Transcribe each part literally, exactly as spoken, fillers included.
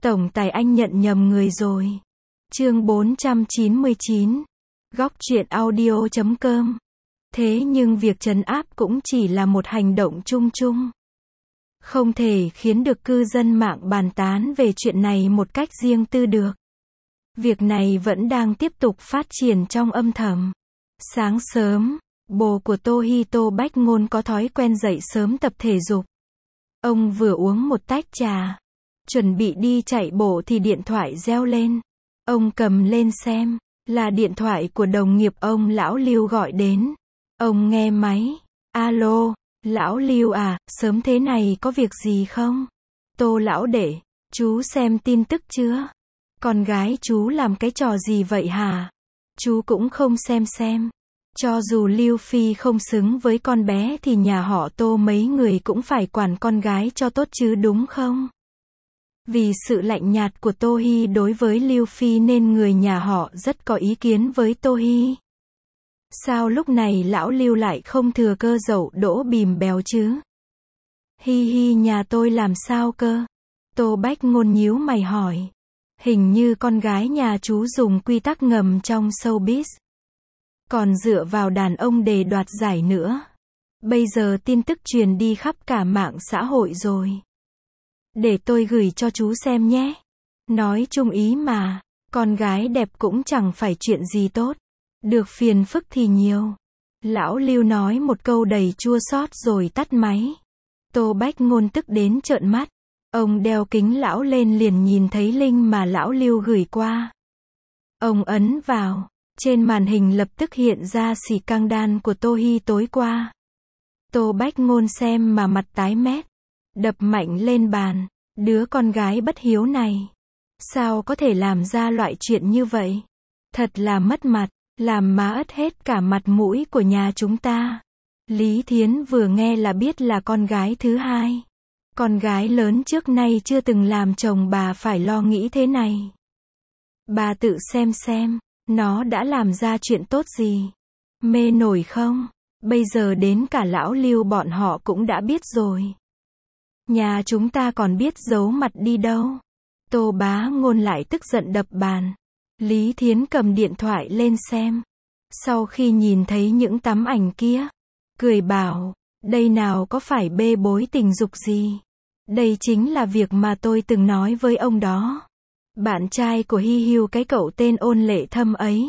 Tổng tài anh nhận nhầm người rồi. Chương bốn trăm chín mươi chín. Góc truyện audio chấm com. Thế nhưng việc trấn áp cũng chỉ là một hành động chung chung. Không thể khiến được cư dân mạng bàn tán về chuyện này một cách riêng tư được. Việc này vẫn đang tiếp tục phát triển trong âm thầm. Sáng sớm, bố của Tô Bách Ngôn có thói quen dậy sớm tập thể dục. Ông vừa uống một tách trà, chuẩn bị đi chạy bộ thì điện thoại reo lên. Ông cầm lên xem, là điện thoại của đồng nghiệp ông Lão Lưu gọi đến. Ông nghe máy, alo, Lão Lưu à, sớm thế này có việc gì không? Tô lão đệ, chú xem tin tức chưa? Con gái chú làm cái trò gì vậy hả? Chú cũng không xem xem. Cho dù Lưu Phi không xứng với con bé thì nhà họ Tô mấy người cũng phải quản con gái cho tốt chứ đúng không? Vì sự lạnh nhạt của Tô Hi đối với Lưu Phi nên người nhà họ rất có ý kiến với Tô Hi. Sao lúc này lão Lưu lại không thừa cơ dậu đỗ bìm béo chứ? Hi hi, nhà tôi làm sao cơ? Tô Bách Ngôn nhíu mày hỏi. Hình như con gái nhà chú dùng quy tắc ngầm trong showbiz. Còn dựa vào đàn ông để đoạt giải nữa. Bây giờ tin tức truyền đi khắp cả mạng xã hội rồi. Để tôi gửi cho chú xem nhé. Nói chung ý mà, con gái đẹp cũng chẳng phải chuyện gì tốt. Được phiền phức thì nhiều. Lão Lưu nói một câu đầy chua xót rồi tắt máy. Tô Bách Ngôn tức đến trợn mắt. Ông đeo kính lão lên liền nhìn thấy link mà lão Lưu gửi qua. Ông ấn vào. Trên màn hình lập tức hiện ra xì căng đan của Tô Hi tối qua. Tô Bách Ngôn xem mà mặt tái mét. Đập mạnh lên bàn. Đứa con gái bất hiếu này. Sao có thể làm ra loại chuyện như vậy? Thật là mất mặt. Làm má ất hết cả mặt mũi của nhà chúng ta. Lý Thiến vừa nghe là biết là con gái thứ hai. Con gái lớn trước nay chưa từng làm chồng bà phải lo nghĩ thế này. Bà tự xem xem, nó đã làm ra chuyện tốt gì. Mê nổi không? Bây giờ đến cả lão Lưu bọn họ cũng đã biết rồi. Nhà chúng ta còn biết giấu mặt đi đâu. Tô Bá Ngôn lại tức giận đập bàn. Lý Thiến cầm điện thoại lên xem. Sau khi nhìn thấy những tấm ảnh kia, cười bảo, đây nào có phải bê bối tình dục gì. Đây chính là việc mà tôi từng nói với ông đó. Bạn trai của Hi Hiu, cái cậu tên Ôn Lệ Thâm ấy.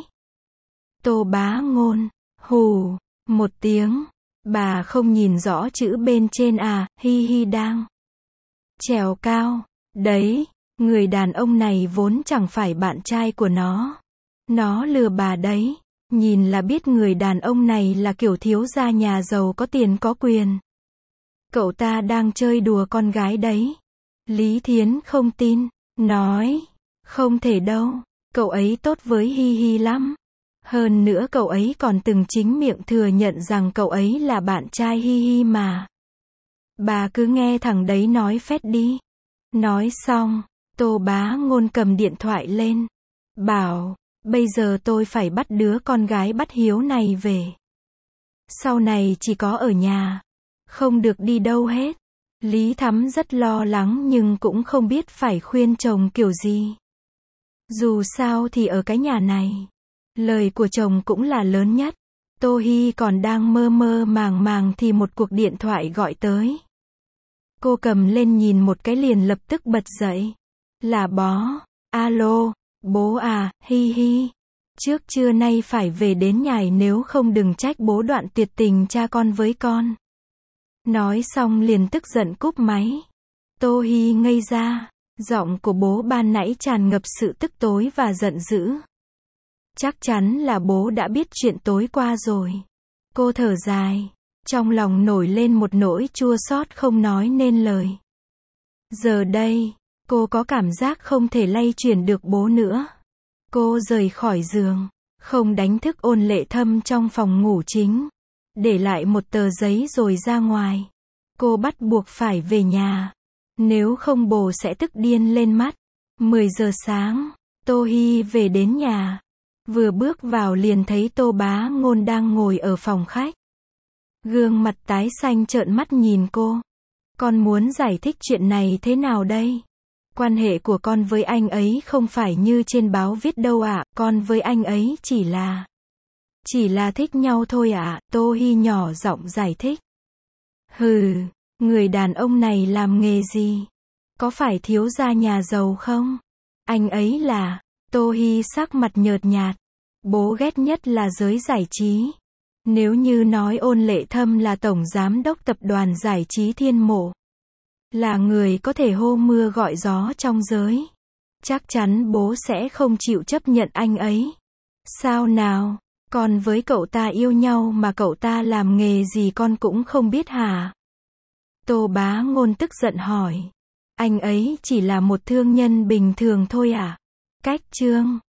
Tô Bá Ngôn, hù, một tiếng. Bà không nhìn rõ chữ bên trên à, Hi Hi đang trèo cao. Đấy, người đàn ông này vốn chẳng phải bạn trai của nó. Nó lừa bà đấy. Nhìn là biết người đàn ông này là kiểu thiếu gia nhà giàu có tiền có quyền. Cậu ta đang chơi đùa con gái đấy. Lý Thiến không tin, nói, không thể đâu, cậu ấy tốt với Hi Hi lắm. Hơn nữa cậu ấy còn từng chính miệng thừa nhận rằng cậu ấy là bạn trai Hi Hi mà. Bà cứ nghe thằng đấy nói phét đi. Nói xong, Tô Bá Ngôn cầm điện thoại lên. Bảo, bây giờ tôi phải bắt đứa con gái bất hiếu này về. Sau này chỉ có ở nhà. Không được đi đâu hết. Lý Thắm rất lo lắng nhưng cũng không biết phải khuyên chồng kiểu gì. Dù sao thì ở cái nhà này, lời của chồng cũng là lớn nhất. Tô Hi còn đang mơ mơ màng màng thì một cuộc điện thoại gọi tới. Cô cầm lên nhìn một cái liền lập tức bật dậy. Là bó. Alo, bố à, Hi Hi. Trước trưa nay phải về đến nhài nếu không đừng trách bố đoạn tuyệt tình cha con với con. Nói xong liền tức giận cúp máy. Tô Hi ngây ra. Giọng của bố ban nãy tràn ngập sự tức tối và giận dữ. Chắc chắn là bố đã biết chuyện tối qua rồi. Cô thở dài. Trong lòng nổi lên một nỗi chua xót không nói nên lời. Giờ đây, cô có cảm giác không thể lay chuyển được bố nữa. Cô rời khỏi giường. Không đánh thức Ôn Lệ Thâm trong phòng ngủ chính. Để lại một tờ giấy rồi ra ngoài. Cô bắt buộc phải về nhà. Nếu không bố sẽ tức điên lên mắt. mười giờ sáng, Tô Hi về đến nhà. Vừa bước vào liền thấy Tô Bá Ngôn đang ngồi ở phòng khách. Gương mặt tái xanh trợn mắt nhìn cô. Con muốn giải thích chuyện này thế nào đây? Quan hệ của con với anh ấy không phải như trên báo viết đâu ạ, con với anh ấy chỉ là... Chỉ là thích nhau thôi ạ, Tô Hi nhỏ giọng giải thích. Hừ, người đàn ông này làm nghề gì? Có phải thiếu gia nhà giàu không? Anh ấy là... Tô Hi sắc mặt nhợt nhạt. Bố ghét nhất là giới giải trí. Nếu như nói Ôn Lệ Thâm là tổng giám đốc tập đoàn giải trí Thiên Mộ, là người có thể hô mưa gọi gió trong giới, chắc chắn bố sẽ không chịu chấp nhận anh ấy. Sao nào? Con với cậu ta yêu nhau mà cậu ta làm nghề gì con cũng không biết hả? Tô Bá Ngôn tức giận hỏi. Anh ấy chỉ là một thương nhân bình thường thôi à? Cách Trương